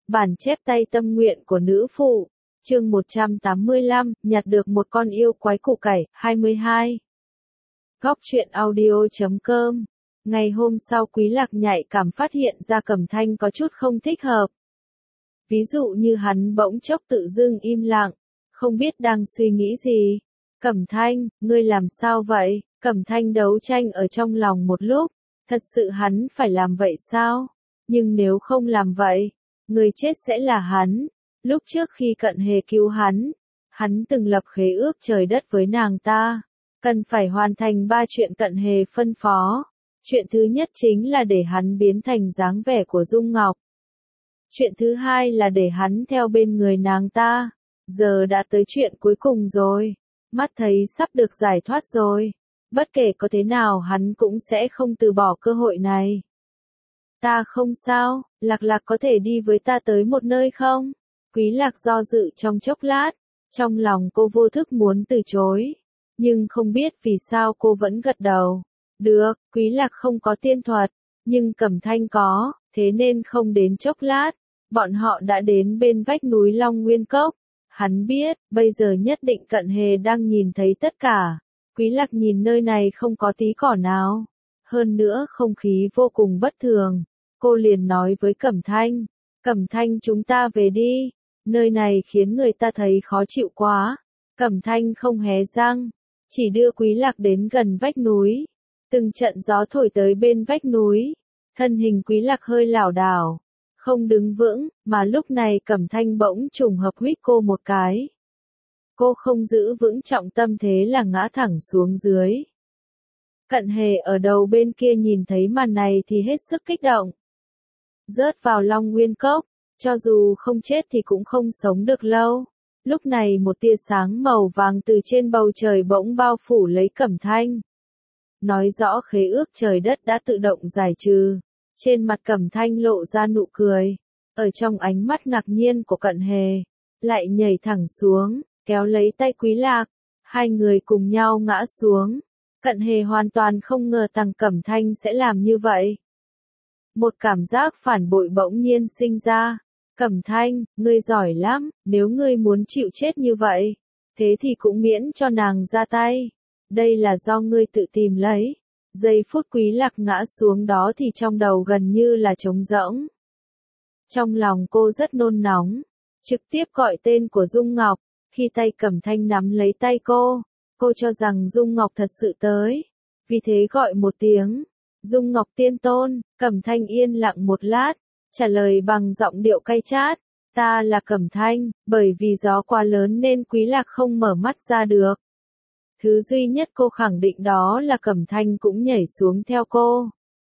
Bản chép tay tâm nguyện của nữ phụ, chương 185, nhặt được một con yêu quái củ cải, 22. Góc truyện audio.com. Ngày hôm sau Quý Lạc nhạy cảm phát hiện ra Cẩm Thanh có chút không thích hợp. Ví dụ như hắn bỗng chốc tự dưng im lặng, không biết đang suy nghĩ gì. Cẩm Thanh, ngươi làm sao vậy? Cẩm Thanh đấu tranh ở trong lòng một lúc, thật sự hắn phải làm vậy sao? Nhưng nếu không làm vậy, người chết sẽ là hắn. Lúc trước khi Cận Hề cứu hắn từng lập khế ước trời đất với nàng ta, cần phải hoàn thành 3 chuyện Cận Hề phân phó. Chuyện thứ nhất chính là để hắn biến thành dáng vẻ của Dung Ngọc. Chuyện thứ hai là để hắn theo bên người nàng ta. Giờ đã tới chuyện cuối cùng rồi, mắt thấy sắp được giải thoát rồi. Bất kể có thế nào hắn cũng sẽ không từ bỏ cơ hội này. Ta không sao, Lạc Lạc có thể đi với ta tới một nơi không? Quý Lạc do dự trong chốc lát, trong lòng cô vô thức muốn từ chối, nhưng không biết vì sao cô vẫn gật đầu. Được, Quý Lạc không có tiên thuật, nhưng Cẩm Thanh có, thế nên không đến chốc lát, bọn họ đã đến bên vách núi Long Nguyên Cốc. Hắn biết, bây giờ nhất định Cận Hề đang nhìn thấy tất cả. Quý Lạc nhìn nơi này không có tí cỏ nào, hơn nữa không khí vô cùng bất thường. Cô liền nói với Cẩm Thanh, chúng ta về đi, nơi này khiến người ta thấy khó chịu quá. Cẩm Thanh không hé răng, chỉ đưa Quý Lạc đến gần vách núi. Từng trận gió thổi tới bên vách núi, thân hình Quý Lạc hơi lảo đảo, không đứng vững, mà lúc này Cẩm Thanh bỗng trùng hợp huýt cô một cái. Cô không giữ vững trọng tâm thế là ngã thẳng xuống dưới. Cận Hề ở đầu bên kia nhìn thấy màn này thì hết sức kích động. Rớt vào Long Nguyên Cốc, cho dù không chết thì cũng không sống được lâu. Lúc này một tia sáng màu vàng từ trên bầu trời bỗng bao phủ lấy Cẩm Thanh. Nói rõ khế ước trời đất đã tự động giải trừ. Trên mặt Cẩm Thanh lộ ra nụ cười. Ở trong ánh mắt ngạc nhiên của Cận Hề, lại nhảy thẳng xuống, kéo lấy tay Quý Lạc. Hai người cùng nhau ngã xuống. Cận Hề hoàn toàn không ngờ rằng Cẩm Thanh sẽ làm như vậy. Một cảm giác phản bội bỗng nhiên sinh ra. Cẩm Thanh, ngươi giỏi lắm, nếu ngươi muốn chịu chết như vậy, thế thì cũng miễn cho nàng ra tay. Đây là do ngươi tự tìm lấy. Giây phút Quý Lạc ngã xuống đó thì trong đầu gần như là trống rỗng. Trong lòng cô rất nôn nóng, trực tiếp gọi tên của Dung Ngọc. Khi tay Cẩm Thanh nắm lấy tay cô cho rằng Dung Ngọc thật sự tới, vì thế gọi một tiếng, Dung Ngọc tiên tôn. Cẩm Thanh yên lặng một lát, trả lời bằng giọng điệu cay chát, ta là Cẩm Thanh, bởi vì gió quá lớn nên Quý Lạc không mở mắt ra được. Thứ duy nhất cô khẳng định đó là Cẩm Thanh cũng nhảy xuống theo cô.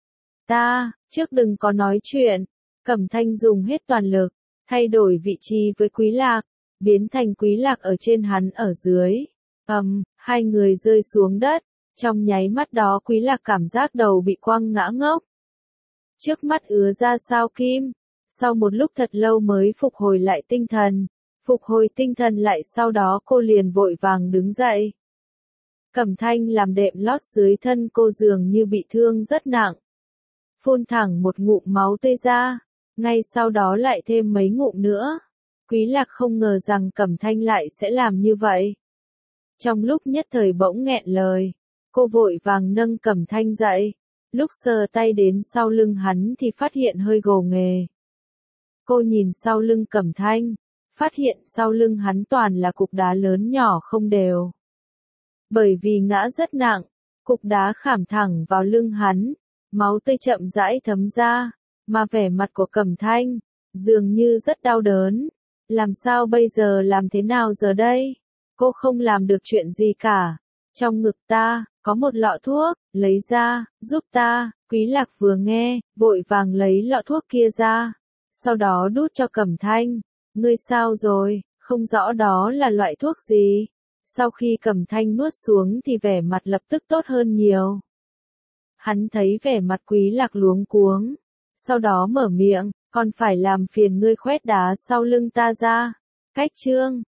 Trước đừng có nói chuyện. Cẩm Thanh dùng hết toàn lực, thay đổi vị trí với Quý Lạc, biến thành Quý Lạc ở trên hắn ở dưới. Hai người rơi xuống đất, trong nháy mắt đó Quý Lạc cảm giác đầu bị quăng ngã ngốc. Trước mắt ứa ra sao kim, sau một lúc thật lâu mới phục hồi lại tinh thần. Phục hồi tinh thần lại sau đó cô liền vội vàng đứng dậy. Cẩm Thanh làm đệm lót dưới thân cô dường như bị thương rất nặng. Phun thẳng một ngụm máu tươi ra, ngay sau đó lại thêm mấy ngụm nữa. Quý Lạc không ngờ rằng Cẩm Thanh lại sẽ làm như vậy. Trong lúc nhất thời bỗng nghẹn lời, cô vội vàng nâng Cẩm Thanh dậy. Lúc sờ tay đến sau lưng hắn thì phát hiện hơi gồ ghề. Cô nhìn sau lưng Cẩm Thanh, phát hiện sau lưng hắn toàn là cục đá lớn nhỏ không đều. Bởi vì ngã rất nặng, cục đá khảm thẳng vào lưng hắn, máu tươi chậm rãi thấm ra, mà vẻ mặt của Cẩm Thanh dường như rất đau đớn. Làm sao bây giờ, làm thế nào giờ đây? Cô không làm được chuyện gì cả. Trong ngực ta có một lọ thuốc, lấy ra, giúp ta. Quý Lạc vừa nghe, vội vàng lấy lọ thuốc kia ra, sau đó đút cho Cẩm Thanh. Ngươi sao rồi, không rõ đó là loại thuốc gì. Sau khi Cẩm Thanh nuốt xuống thì vẻ mặt lập tức tốt hơn nhiều. Hắn thấy vẻ mặt Quý Lạc luống cuống, sau đó mở miệng, còn phải làm phiền ngươi khoét đá sau lưng ta ra. Cách chương